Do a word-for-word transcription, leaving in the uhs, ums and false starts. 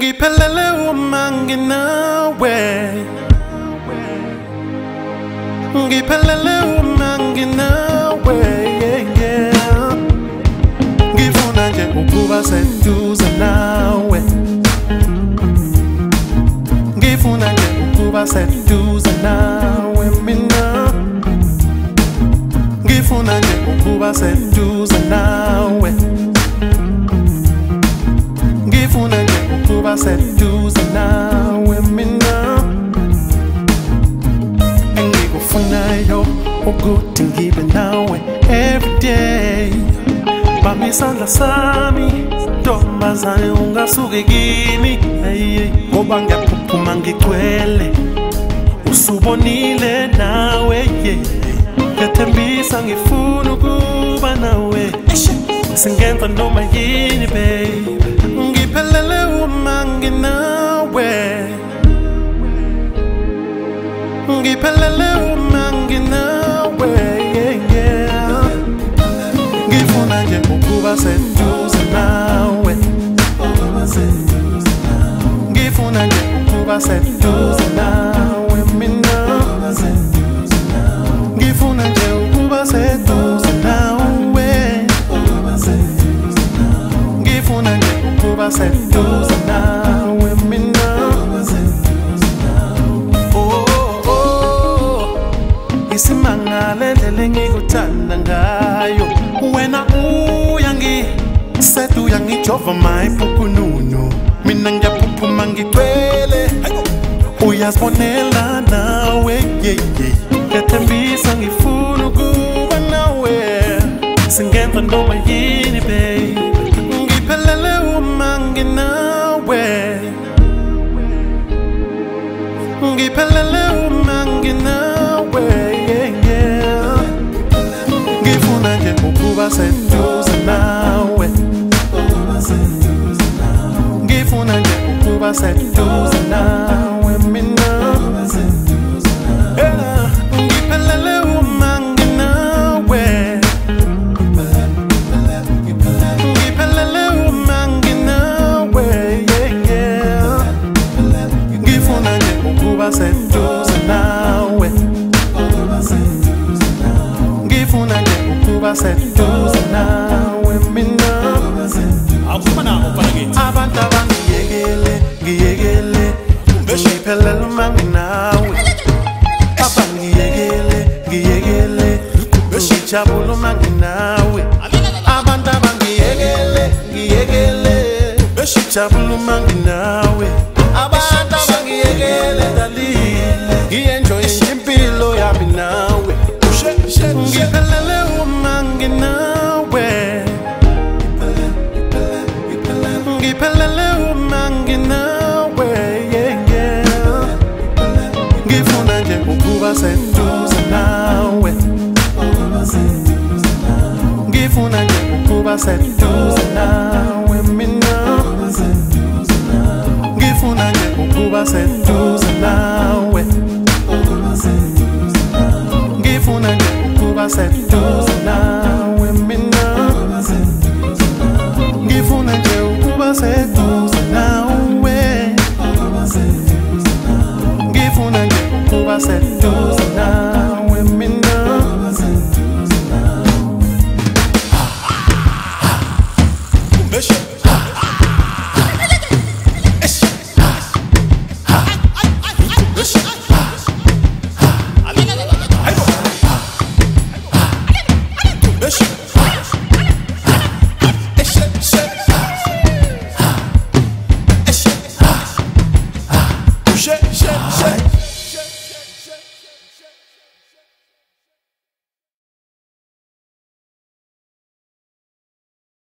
Ngiphelele uma nginawe, ngiphelele uma nginawe, yeah. Ngifuna nje ukuba seduze nawe, ngifuna nje ukuba seduze nawe mina, ngifuna nje ukuba seduze nawe, ngifuna nje ukuba seduze nawe mina. Engikufunayo ukuthi ngibe nawe every day. Bamba isandla sami ntombazane ungasuke kimi, ngoba ngiyaphuphuma ngigcwele usubonile nawe, yeah. Ngiyathembisa ngifuna ukuba nawe, singenza noma yini baby. Ngiphelele uma nginawe, ngiphelele uma nginawe, yeah, yeah. Ngifuna nje ukuba seduze nawe, ngifuna nje ukuba seduze nawe mina, ngifuna nje ukuba seduze nawe, ngifuna nje ukuba seduze nawe mina. Oh, oh, oh. Isimangale ndlela engikuthanda ngayo, wena uyangi sedu yangijova mayiphukунunu, mina ngiyaphuphuma ngigcwele uyazibonela nawe, yeah, yeah. Ngiyathembisa ngifuna ukuba nawe, singenza noma yini baby. Ngiphelele uma nginawe, ngiphelele uma nginawe, yeah, yeah. Ngifuna nje ukuba seduze nawe, ngifuna nje ukuba seduze nawe mina, yeah. Ngiphelele uma nginawe, ngiphelele uma nginawe, yeah, yeah. Ngifuna nje ukuba seduze nawe, ngifuna nje ukuba seduze nawe mina. Abantu abangiyekele ngiyekele, ngiphelele uma nginawe. Abangiyekele ngiyekele, ngijabule uma nginawe. Abantu abangiyekele ngiyekele, ngijabule uma nginawe. Abantu abangiyekele dalile, ngiyenjoye impilo yami nawe. Ngiphelele uma nginawe, ngiphelele uma nginawe, yeah, yeah. Ngifuna nje ukuba seduze nawe, ngifuna nje ukuba seduze nawe mina, ngifuna nje ukuba seduze nawe, ngifuna nje ukuba seduze nawe mina, ngifuna nje ukuba seduze nawe, ngifuna nje ukuba seduze